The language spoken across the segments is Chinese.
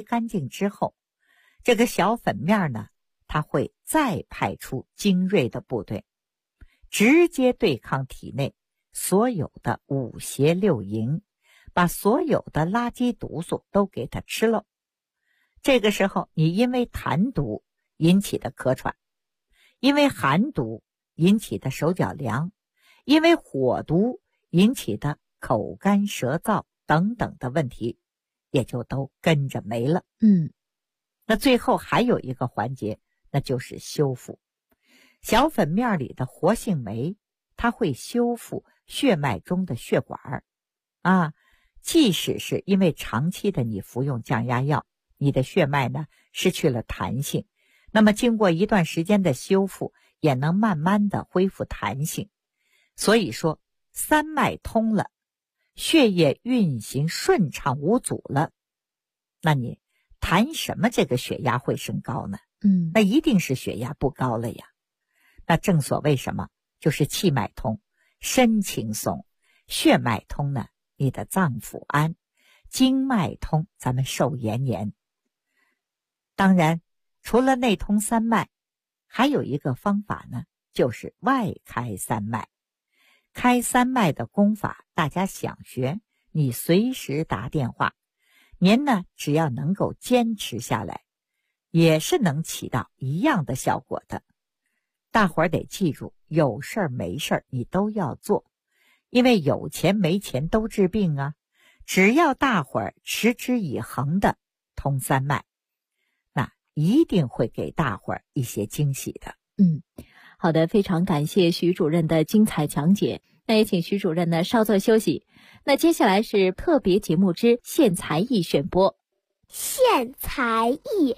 干净之后，这个小粉面呢，它会再派出精锐的部队，直接对抗体内所有的五邪六淫，把所有的垃圾毒素都给它吃了。这个时候，你因为痰毒引起的咳喘，因为寒毒引起的手脚凉，因为火毒引起的口干舌燥等等的问题，也就都跟着没了。那最后还有一个环节，那就是修复。小粉面里的活性酶，它会修复血脉中的血管即使是因为长期的你服用降压药，你的血脉呢失去了弹性，那么经过一段时间的修复，也能慢慢的恢复弹性。所以说，三脉通了，血液运行顺畅无阻了，那你谈什么这个血压会升高呢？那一定是血压不高了呀。那正所谓什么？就是气脉通，身轻松；血脉通呢，你的脏腑安；经脉通，咱们寿延年。当然，除了内通三脉，还有一个方法呢，就是外开三脉。开三脉的功法，大家想学，你随时打电话。您呢，只要能够坚持下来，也是能起到一样的效果的。大伙儿得记住，有事儿没事儿你都要做，因为有钱没钱都治病啊。只要大伙儿持之以恒的通三脉，那一定会给大伙儿一些惊喜的。 好的，非常感谢徐主任的精彩讲解。那也请徐主任呢稍作休息。那接下来是特别节目之献才艺选播。 献才艺。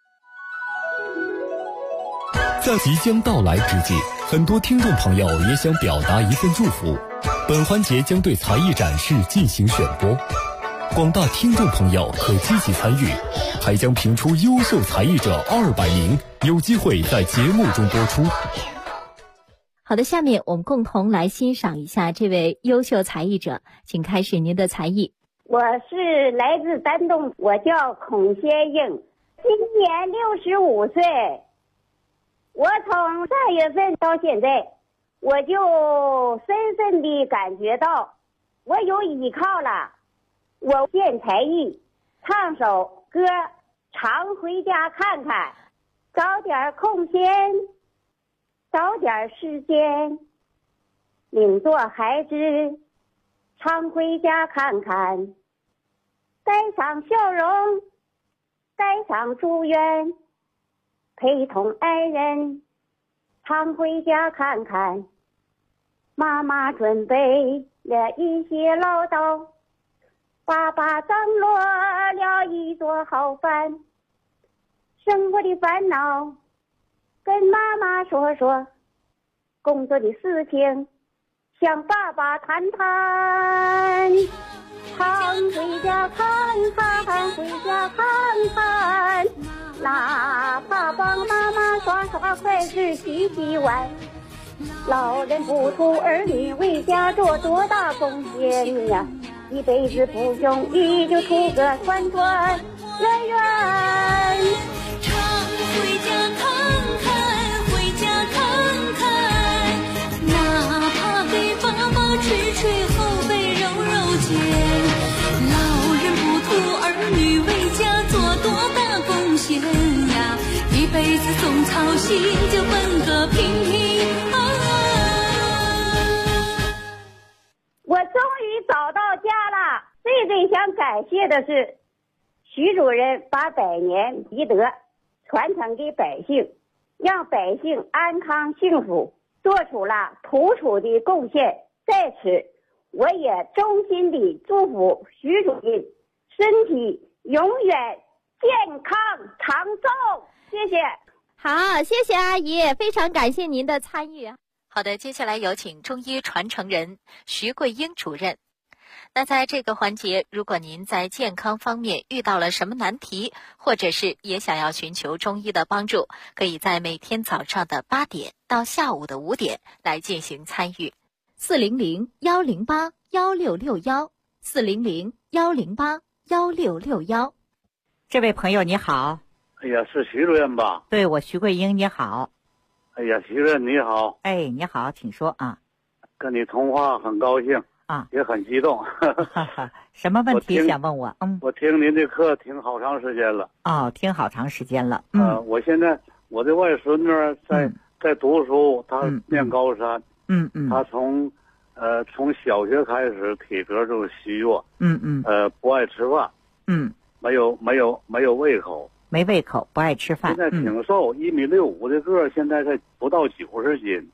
在即将到来之际，很多听众朋友也想表达一份祝福。本环节将对才艺展示进行选播，广大听众朋友可积极参与，还将评出优秀才艺者200名，有机会在节目中播出。 好的，下面我们共同来欣赏一下这位优秀才艺者，请开始您的才艺。 我是来自丹东，我叫孔先英，今年65岁。我从3月份到现在，我就深深地感觉到我有依靠了。我献才艺，唱首歌，常回家看看，找点空闲，找点时间，领着孩子常回家看看，带上笑容，带上祝愿，陪同爱人常回家看看。妈妈准备了一些唠叨，爸爸张罗了一桌好饭，生活的烦恼跟妈妈说说，工作的事情向爸爸谈谈。常回家看看，回家看看，哪怕帮妈妈刷刷筷子洗洗碗。老人不图儿女为家做多大贡献呀，一辈子不容易，就图个团团圆圆。 常回家看看，回家看看，哪怕给爸爸捶捶后背揉揉肩。老人不图儿女为家做多大贡献呀，一辈子总操心，就奔个平安。 我终于找到家了。最想感谢的是徐主任把百年医德传承给百姓，让百姓安康幸福，做出了突出的贡献。在此我也衷心地祝福徐主任身体永远健康长寿。谢谢。 好，谢谢阿姨，非常感谢您的参与。 好的，接下来有请中医传承人徐桂英主任。那在这个环节，如果您在健康方面遇到了什么难题，或者是也想要寻求中医的帮助，可以在每天早上的8点到下午的5点来进行参与。 400-108-1661，400-108-1661。 这位朋友你好。 哎呀，是徐主任吧？ 对，我徐桂英，你好。 哎呀，徐主任你好。 哎，你好，请说啊。 跟你通话很高兴啊， 也很激动。 什么问题想问我？ 我听您的课听好长时间了。 哦，听好长时间了。 我现在我的外孙女在读书，她念高三。她从小学开始体格就是虚弱。不爱吃饭。没有胃口。 没胃口，不爱吃饭。 现在挺瘦，1.65米的个儿，现在才不到90斤。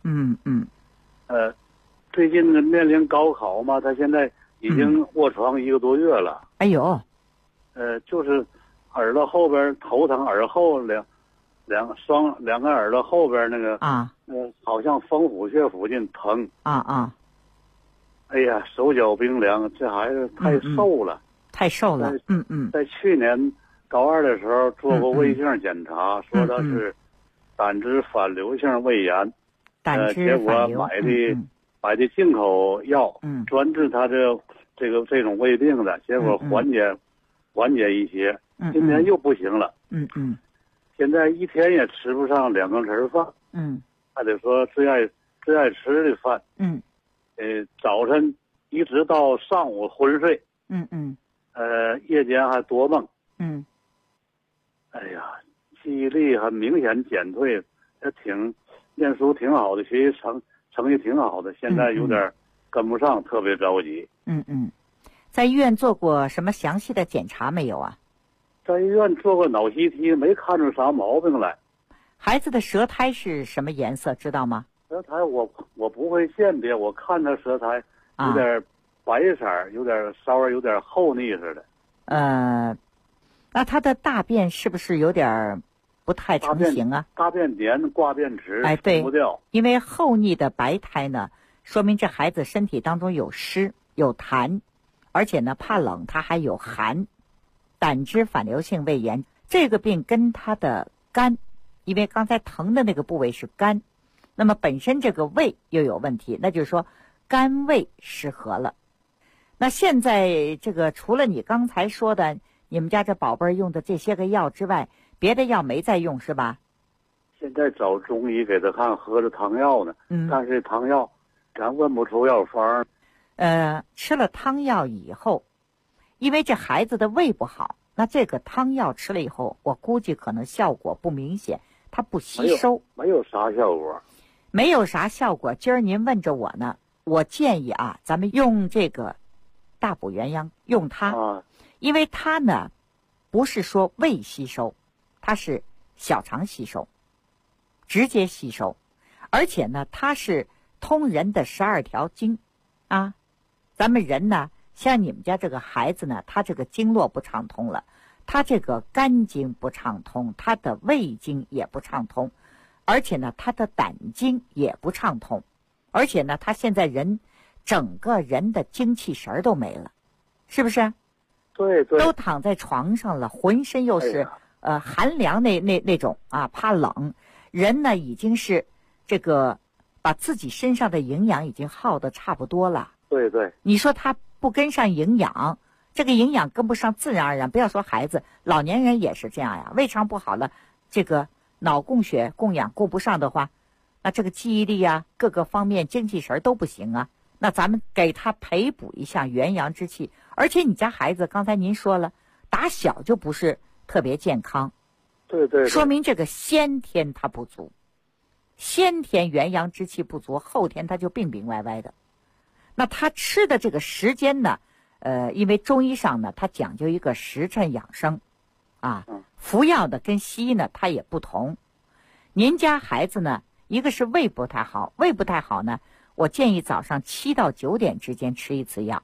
最近面临高考嘛，他现在已经卧床1个多月了。 哎呦， 就是耳朵后边头疼，耳后两个耳朵后边那个好像风府穴附近疼。哎呀，手脚冰凉，这孩子太瘦了。 太瘦了。 在去年高2的时候做过胃镜检查，说他是胆汁反流性胃炎。结果买的进口药，专治他这种胃病的，结果缓解一些。今天又不行了。现在一天也吃不上2个人饭。还得说最爱吃的饭。早晨一直到上午昏睡。夜间还多梦。哎呀，记忆力很明显减退，念书挺好的，学习成绩挺好的，现在有点跟不上，特别着急。 在医院做过什么详细的检查没有啊？ 在医院做过脑 CT， 没看出啥毛病来。 孩子的舌苔是什么颜色，知道吗？ 舌苔我不会鉴别，我看他舌苔有点白色，稍微有点厚腻似的。 那他的大便是不是有点不太成型啊？ 大便黏，挂便池， 哎，对， 不掉。 因为厚腻的白苔呢，说明这孩子身体当中有湿有痰，而且呢怕冷，他还有寒。胆汁反流性胃炎这个病跟他的肝，因为刚才疼的那个部位是肝，那么本身这个胃又有问题，那就是说肝胃失和了。那现在这个除了你刚才说的你们家这宝贝儿用的这些个药之外，别的药没再用是吧？ 现在找中医给他看，喝着汤药呢。但是汤药咱问不出药方。 吃了汤药以后，因为这孩子的胃不好，那这个汤药吃了以后，我估计可能效果不明显，它不吸收。 没有啥效果。 没有啥效果。今儿您问着我呢，我建议咱们用这个大补元阳，用它。因为它呢不是说胃吸收，它是小肠吸收，直接吸收，而且呢它是通人的12条经啊。咱们人呢，像你们家这个孩子呢，他这个经络不畅通了，他这个肝经不畅通，他的胃经也不畅通，而且呢他的胆经也不畅通，而且呢他现在整个人的精气神都没了，是不是？ 对， 都躺在床上了，浑身又是寒凉那种怕冷，人呢已经是这个把自己身上的营养已经耗得差不多了。 对， 你说他不跟上营养，这个营养跟不上，自然而然，不要说孩子，老年人也是这样呀。胃肠不好了，这个脑供血供氧供不上的话，那这个记忆力各个方面精气神都不行啊。那咱们给他培补一下元阳之气。而且你家孩子刚才您说了，打小就不是特别健康。 对， 说明这个先天他不足，先天元阳之气不足，后天他就病病歪歪的。那他吃的这个时间呢，因为中医上呢，他讲究一个时辰养生服药的跟西医呢它也不同。您家孩子呢，一个是胃不太好，呢，我建议早上7到9点之间吃一次药。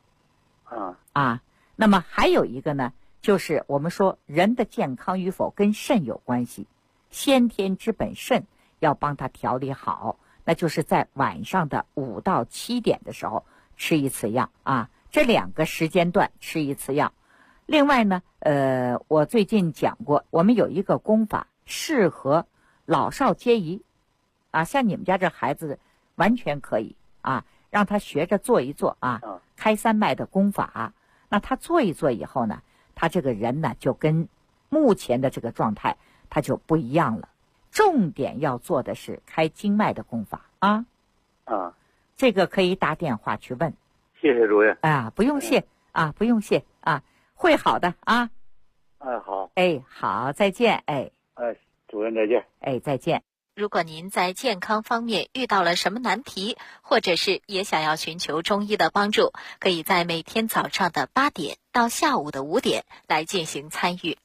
那么还有一个呢，就是我们说人的健康与否跟肾有关系，先天之本肾要帮他调理好，那就是在晚上的5到7点的时候吃一次药这2个时间段吃一次药。另外呢，我最近讲过，我们有一个功法适合老少皆宜像你们家这孩子完全可以让他学着做一做开三脉的功法那他做一做以后呢，他这个人呢就跟目前的这个状态它就不一样了。重点要做的是开经脉的功法啊。这个可以打电话去问。 谢谢主任。 不用谢啊，不用谢啊，会好的啊。 好。 好，再见。 主任再见。 再见。 如果您在健康方面遇到了什么难题，或者是也想要寻求中医的帮助，可以在每天早上的8点到下午的5点来进行参与。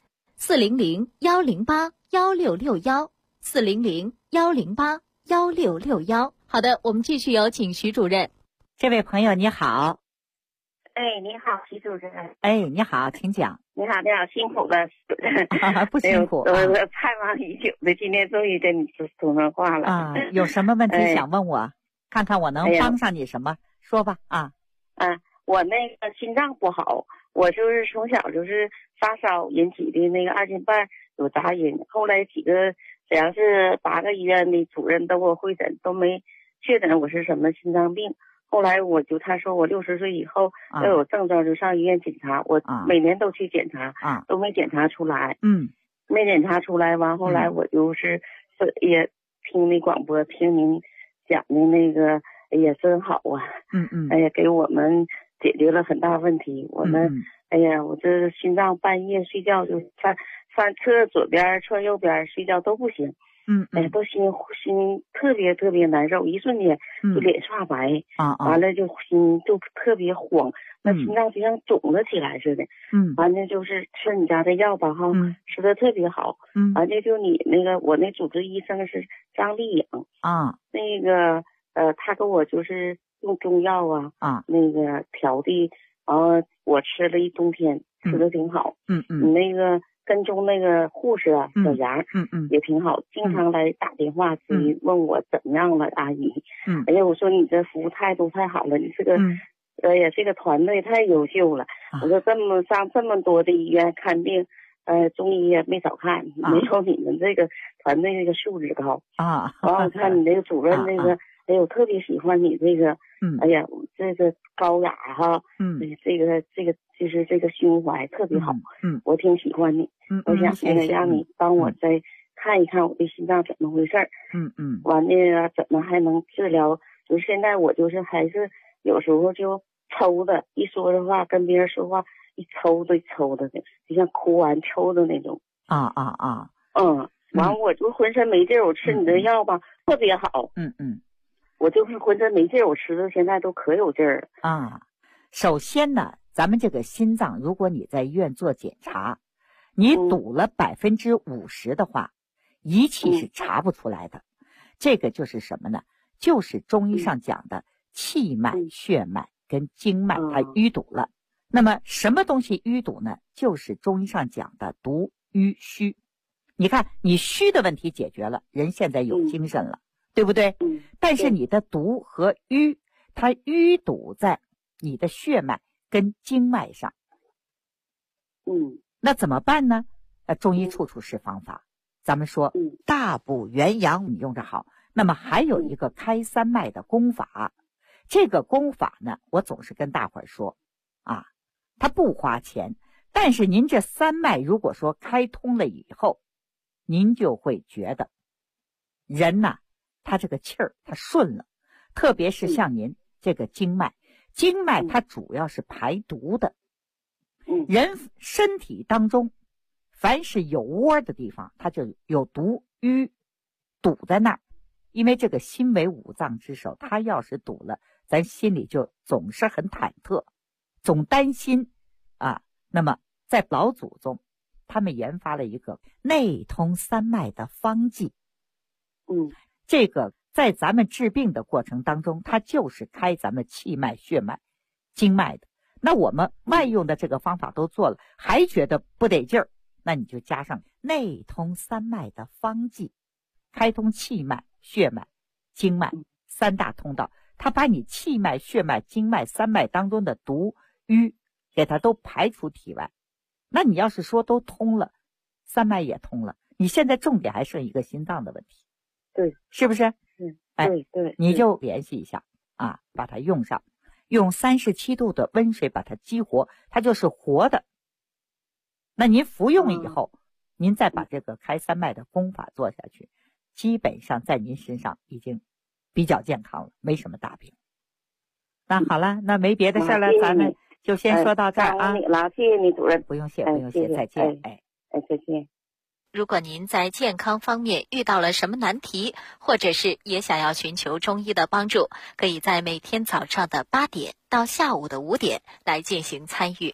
400-108-1661，400-108-1661。好的，我们继续有请徐主任。 这位朋友你好。 你好，徐主任。 你好，请讲。 你好，辛苦了，主任。 不辛苦。 我盼望已久的，今天终于跟你通上话了。 有什么问题想问我？看看我能帮上你什么？说吧。 我那个心脏不好，我就是从小就是发烧引起的那个2斤半有杂音，后来几个只要是8个医院的主任都给我会诊，都没确诊我是什么心脏病。后来他说我60岁以后要有症状就上医院检查，我每年都去检查，都没检查出来。没检查出来完，后来我就是也听你广播，听您讲的那个也真好啊。给我们解决了很大问题。我们我这心脏半夜睡觉就翻侧左边侧右边睡觉都不行。都心特别特别难受，一瞬间就脸刷白。完了就心就特别慌，那心脏就像肿了起来似的。完了就是吃你家的药吧吃的特别好。完了就你那个我那主治医生是张丽颖那个他给我就是用中药那个调的，然后我吃了一冬天，吃的挺好。你那个跟踪那个护士小杨也挺好，经常来打电话咨询问我怎么样了，阿姨。我说你这服务态度太好了，你这个这个团队太优秀了。我说上这么多的医院看病，中医也没少看，没有你们这个团队这个素质高完我看你那个主任那个我特别喜欢你这个这个高雅这个就是这个胸怀特别好。我挺喜欢你。我想那个让你帮我再看一看我的心脏怎么回事。完了怎么还能治疗，就是现在我就是还是有时候就抽的，一说的话跟别人说话一抽的就像哭完抽的那种。完我就浑身没劲儿，我吃你的药吧特别好。我就是浑身没劲儿，我吃的现在都可有劲儿了。 首先呢，咱们这个心脏，如果你在医院做检查，你堵了50%的话，仪器是查不出来的。这个就是什么呢？就是中医上讲的气脉、血脉跟经脉它淤堵了。那么什么东西淤堵呢？就是中医上讲的毒瘀虚。你看你虚的问题解决了，人现在有精神了，对不对？但是你的毒和瘀它淤堵在你的血脉跟经脉上。那怎么办呢？中医处处是方法。咱们说大补元阳你用着好，那么还有一个开3脉的功法。这个功法呢，我总是跟大伙儿说它不花钱，但是您这3脉如果说开通了以后，您就会觉得人呐，他这个气儿他顺了。特别是像您这个经脉它主要是排毒的。人身体当中凡是有窝的地方，它就有毒瘀堵在那儿。因为这个心为5脏之首，它要是堵了，咱心里就总是很忐忑，总担心那么在老祖宗他们研发了一个内通3脉的方剂。这个在咱们治病的过程当中，它就是开咱们气脉、血脉、经脉的。那我们外用的这个方法都做了，还觉得不得劲儿，那你就加上内通3脉的方剂，开通气脉、血脉、经脉3大通道，它把你气脉、血脉、经脉3脉当中的毒瘀给它都排除体外。那你要是说都通了，3脉也通了，你现在重点还剩一个心脏的问题。 对， 是不是？ 对， 你就联系一下把它用上，用37度的温水把它激活，它就是活的。那您服用以后您再把这个开三脉的功法做下去，基本上在您身上已经比较健康了，没什么大病。那好了，那没别的事了，咱们就先说到这儿啊。 谢谢你主任。 不用谢，不用谢，再见。 再见。 如果您在健康方面遇到了什么难题，或者是也想要寻求中医的帮助，可以在每天早上的8点到下午的5点来进行参与。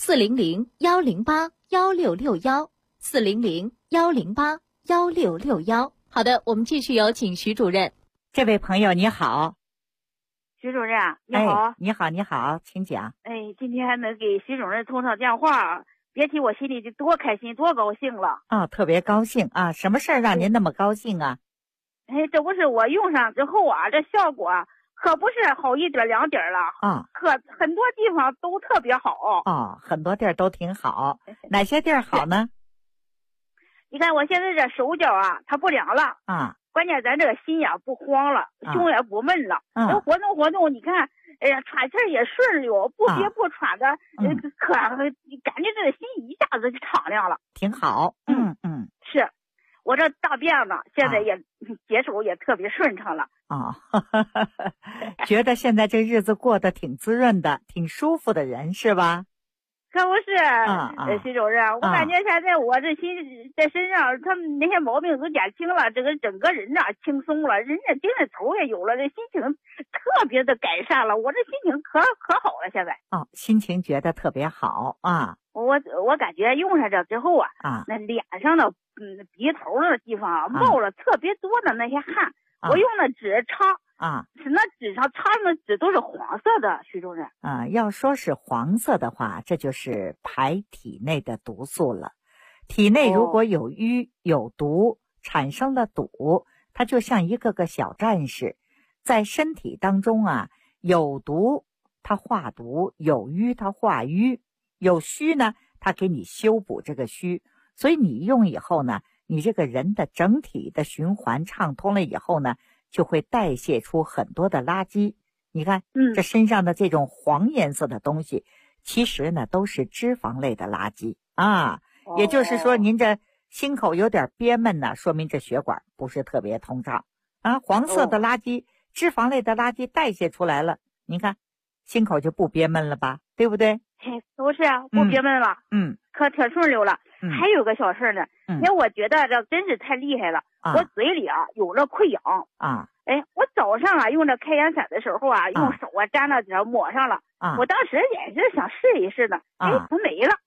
400-108-1661，400-108-1661。好的，我们继续有请徐主任。 这位朋友你好。 徐主任你好。 你好，你好，请讲。 今天还能给徐主任通上电话，别提我心里就多开心多高兴了特别高兴啊！什么事儿让您那么高兴啊？ 这不是我用上之后啊，这效果可不是好1点2点了可很多地方都特别好很多地儿都挺好。哪些地儿好呢？ 你看我现在这手脚啊它不凉了关键咱这个心呀不慌了，胸也不闷了这活动你看喘气也顺溜，不憋不喘的可感觉这个心一下子就敞亮了， 挺好。 是我这大便呢现在也解手也特别顺畅了觉得现在这日子过得挺滋润的，挺舒服的人是吧？ 可不是徐主任我感觉现在我这心在身上他们那些毛病都减轻了，这个整个人轻松了，人家精神头也有了，这心情特别的改善了，我这心情可好了现在心情觉得特别好我感觉用上这之后那脸上的鼻头的地方冒了特别多的那些汗我用那纸擦是那纸上擦那纸都是黄色的，徐主任要说是黄色的话，这就是排体内的毒素了。体内如果有瘀有毒，产生了堵，它就像一个个小战士，在身体当中有毒它化毒，有瘀它化瘀，有虚呢它给你修补这个虚。所以你用以后呢，你这个人的整体的循环畅通了以后呢，就会代谢出很多的垃圾。你看这身上的这种黄颜色的东西其实呢都是脂肪类的垃圾也就是说您这心口有点憋闷呢，说明这血管不是特别通畅黄色的垃圾脂肪类的垃圾代谢出来了，您看心口就不憋闷了吧，对不对？ 不是不憋闷了可挺顺溜了还有个小事呢因为我觉得这真是太厉害了我嘴里有了溃痒我早上用这开眼散的时候用手沾到这抹上了我当时也是想试一试的它没了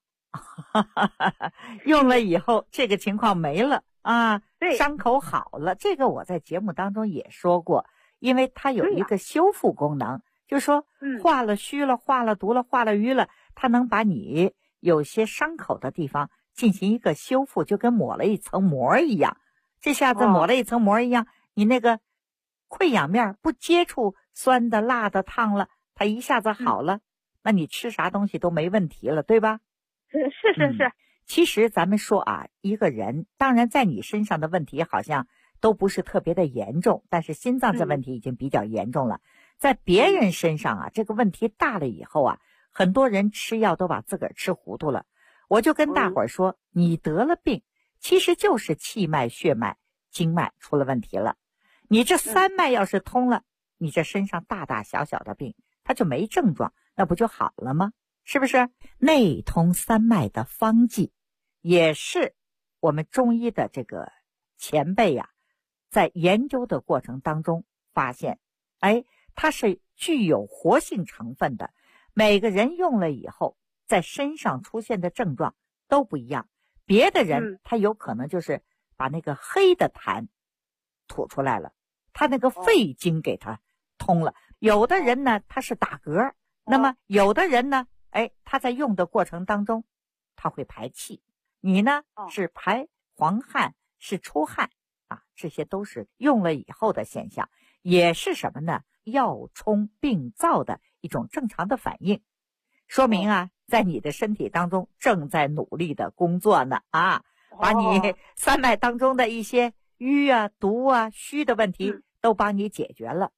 用了以后这个情况没了对， 伤口好了。这个我在节目当中也说过，因为它有一个修复功能，就是说化了虚了化了毒了化了瘀了，它能把你有些伤口的地方进行一个修复，就跟抹了一层膜一样。这下子抹了一层膜一样你那个溃疡面不接触酸的辣的烫了，它一下子好了那你吃啥东西都没问题了，对吧？ 是其实咱们说一个人当然在你身上的问题好像都不是特别的严重，但是心脏这问题已经比较严重了在别人身上这个问题大了以后很多人吃药都把自个儿吃糊涂了。我就跟大伙儿说你得了病其实就是气脉血脉经脉出了问题了，你这三脉要是通了你这身上大大小小的病它就没症状，那不就好了吗？是不是？内通三脉的方剂也是我们中医的这个前辈在研究的过程当中发现它是具有活性成分的，每个人用了以后在身上出现的症状都不一样。别的人他有可能就是把那个黑的痰吐出来了，他那个肺经给他通了。有的人呢他是打嗝，那么有的人呢他在用的过程当中他会排气，你呢是排黄汗是出汗这些都是用了以后的现象，也是什么呢？药冲病灶的一种正常的反应，说明在你的身体当中正在努力的工作呢把你三脉当中的一些瘀毒虚的问题都帮你解决了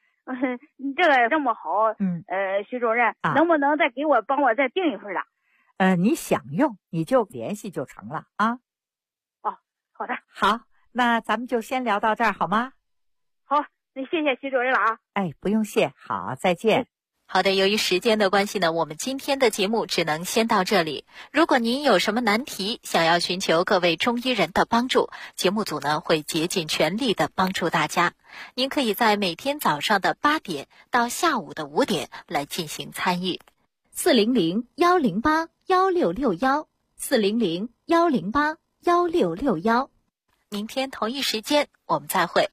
这个这么好徐主任能不能帮我再订一份你想用你就联系就成了啊。 哦，好的。 好，那咱们就先聊到这儿好吗？ 好，那谢谢徐主任了啊。 哎，不用谢，好，再见。 好的，由于时间的关系呢，我们今天的节目只能先到这里。如果您有什么难题，想要寻求各位中医人的帮助，节目组呢会竭尽全力的帮助大家。您可以在每天早上的8点到下午的5点来进行参与。 400-108-1661，400-108-1661。 明天同一时间我们再会。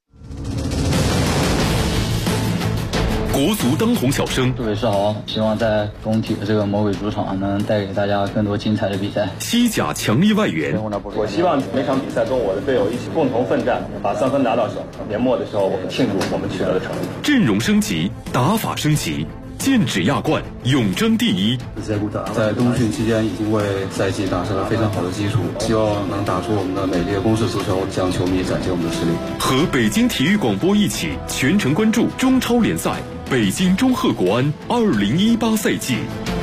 国足当红小生， 各位是好，希望在工体的这个魔鬼主场能带给大家更多精彩的比赛。 西甲强力外援， 我希望每场比赛中我的队友一起共同奋战，把3分拿到手。年末的时候，我们庆祝我们取得的成绩。 阵容升级，打法升级，剑指亚冠，永争第一。 在冬训期间已经为赛季打下了非常好的基础，希望能打出我们的美丽的攻势足球，向球迷展现我们的实力。 和北京体育广播一起全程关注中超联赛。北京中赫国安2018赛季。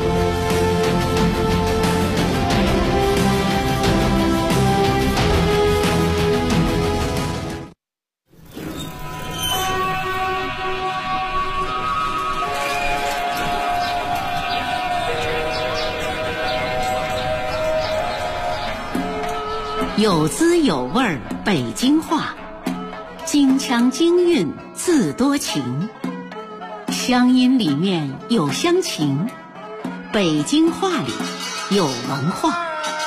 有滋有味北京话，京腔京韵字多情。乡音里面有乡情，北京话里有文化。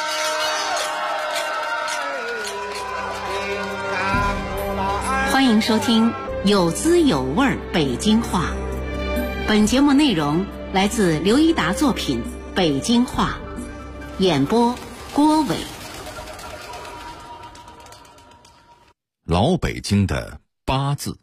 欢迎收听有滋有味北京话。本节目内容来自刘一达作品《北京话》，演播郭伟。 老北京的8字。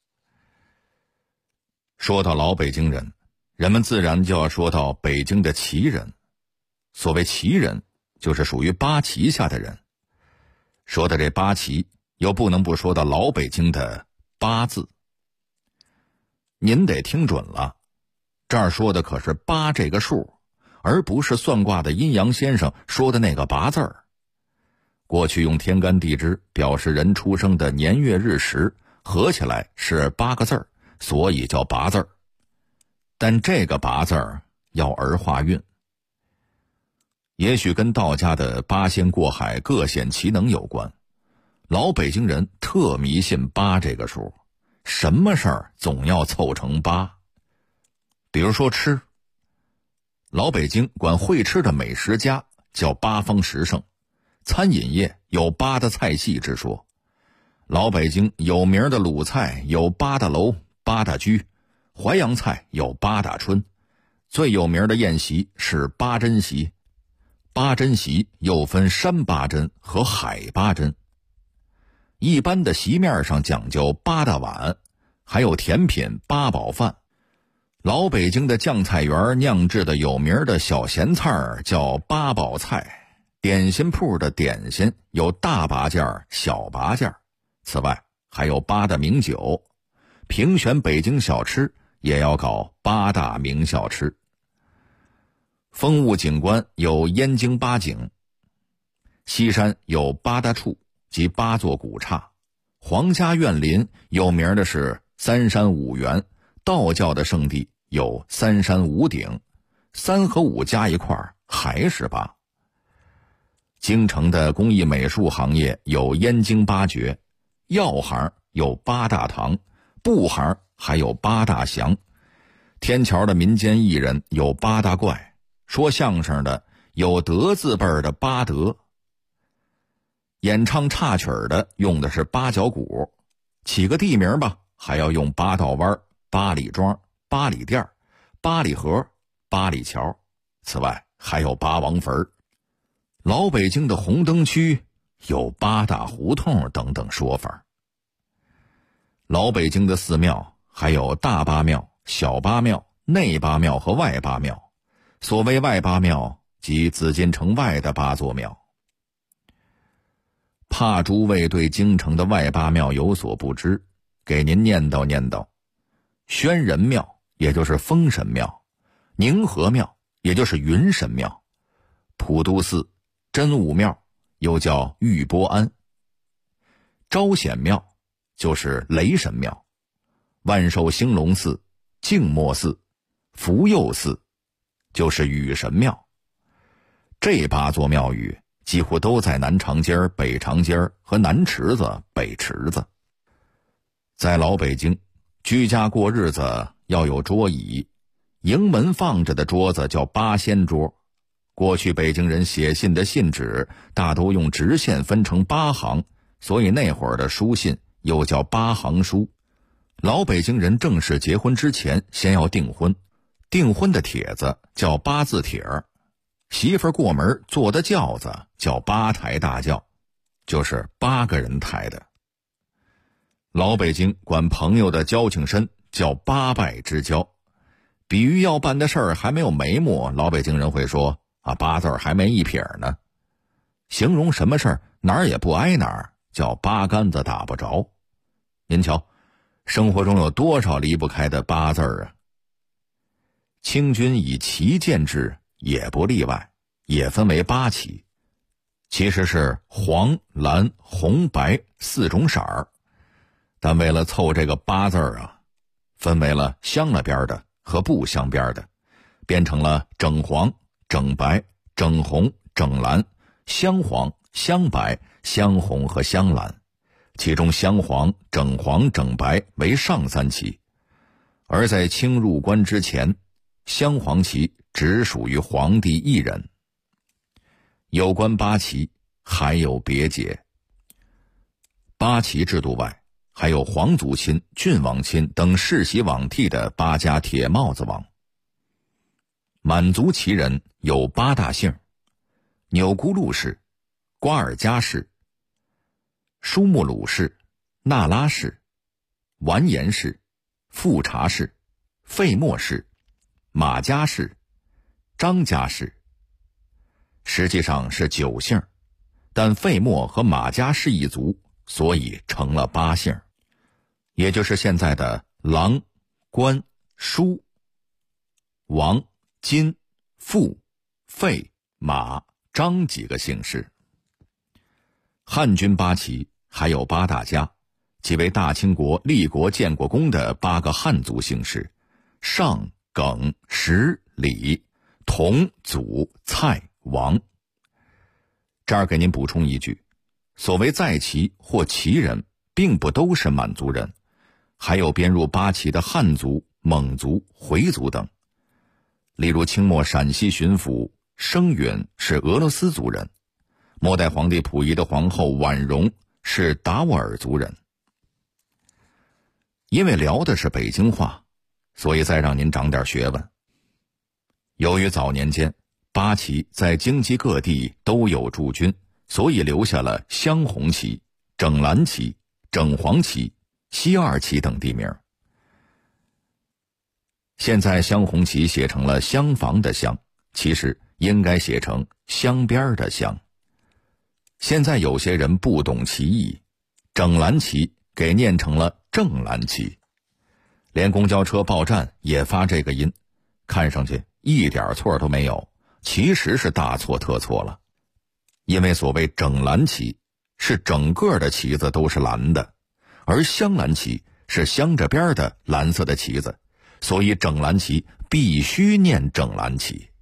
说到老北京人，人们自然就要说到北京的旗人。所谓旗人，就是属于8旗下的人。说到这8旗，又不能不说到老北京的8字。您得听准了，这儿说的可是8这个数，而不是算卦的阴阳先生说的那个8字儿。过去用天干地支表示人出生的年月日时，合起来是8个字儿，所以叫8字儿。但这个8字儿要儿化韵，也许跟道家的8仙过海各显其能有关。老北京人特迷信8这个数，什么事儿总要凑成8。比如说吃，老北京管会吃的美食家叫8方十胜，餐饮业有8大菜系之说。老北京有名的鲁菜有8大楼、8大居，淮扬菜有8大春，最有名的宴席是8珍席。8珍席又分山8珍和海8珍。一般的席面上讲究8大碗，还有甜品8宝饭。老北京的酱菜园酿制的有名的小咸菜叫8宝菜，点心铺的点心有大8件、小8件。此外还有8大名酒，评选北京小吃也要搞8大名小吃。风物景观有燕京8景，西山有8大处及8座古刹，皇家苑林有名的是3山5园，道教的圣地有3山5顶，3和5加一块还是8。京城的工艺美术行业有燕京8绝，药行有8大堂，布行还有8大祥。天桥的民间艺人有8大怪，说相声的有德字辈的8德，演唱插曲的用的是8角鼓，起个地名吧，还要用8道湾、8里庄、8里店、8里河、8里桥。此外还有8王坟。老北京的红灯区有8大胡同等等说法。老北京的寺庙还有大八庙、小八庙、内八庙和外八庙。所谓外八庙，即紫禁城外的8座庙。怕诸位对京城的外八庙有所不知，给您念叨念叨。宣仁庙也就是封神庙，宁和庙也就是云神庙， 普渡寺、真武庙又叫玉波庵，招显庙就是雷神庙，万寿兴隆寺、静默寺、福佑寺就是雨神庙。这8座庙宇几乎都在南长街、北长街和南池子、北池子。在老北京，居家过日子要有桌椅，迎门放着的桌子叫八仙桌。过去北京人写信的信纸大都用直线分成8行，所以那会儿的书信又叫8行书。老北京人正式结婚之前先要订婚，订婚的帖子叫8字帖儿，媳妇过门坐的轿子叫8抬大轿，就是8个人抬的。老北京管朋友的交情深叫8拜之交，比喻要办的事儿还没有眉目，老北京人会说8字还没一撇呢。形容什么事儿哪儿也不挨哪儿，叫8竿子打不着。您瞧，生活中有多少离不开的8字啊？清军以旗建制也不例外，也分为8旗，其实是黄、蓝、红、白4种色儿，但为了凑这个8字分为了镶了边的和不镶边的，变成了整黄、整白、整红、整蓝、镶黄、镶白、镶红和镶蓝，其中镶黄、整黄、整白为上3旗，而在清入关之前，镶黄旗只属于皇帝一人。有关8旗还有别解。8旗制度外，还有皇族亲、郡王亲等世袭罔替的8家铁帽子王。满族旗人有8大姓：钮钴禄氏、瓜尔佳氏、舒木鲁氏、那拉氏、完颜氏、富察氏、费默氏、马家氏、张家氏。实际上是9姓，但费默和马家氏一族，所以成了8姓，也就是现在的郎、关、舒、王、金、傅、费、马、张几个姓氏。汉军8旗还有8大家，即为大清国立国建国公的8个汉族姓氏：尚、耿、石、李、佟、祖、蔡、王。这儿给您补充一句，所谓在旗或旗人并不都是满族人，还有编入8旗的汉族、蒙族、回族等。例如清末陕西巡抚生允是俄罗斯族人，末代皇帝溥仪的皇后婉容是达斡尔族人。因为聊的是北京话，所以再让您长点学问。由于早年间8旗在京畿各地都有驻军，所以留下了镶红旗、整蓝旗、整黄旗、西二旗等地名。现在镶红旗写成了厢房的厢，其实应该写成镶边的镶。现在有些人不懂其意，整蓝旗给念成了正蓝旗，连公交车报站也发这个音，看上去一点错都没有，其实是大错特错了。因为所谓整蓝旗是整个的旗子都是蓝的，而镶蓝旗是镶着边的蓝色的旗子，所以整蓝旗必须念整蓝旗。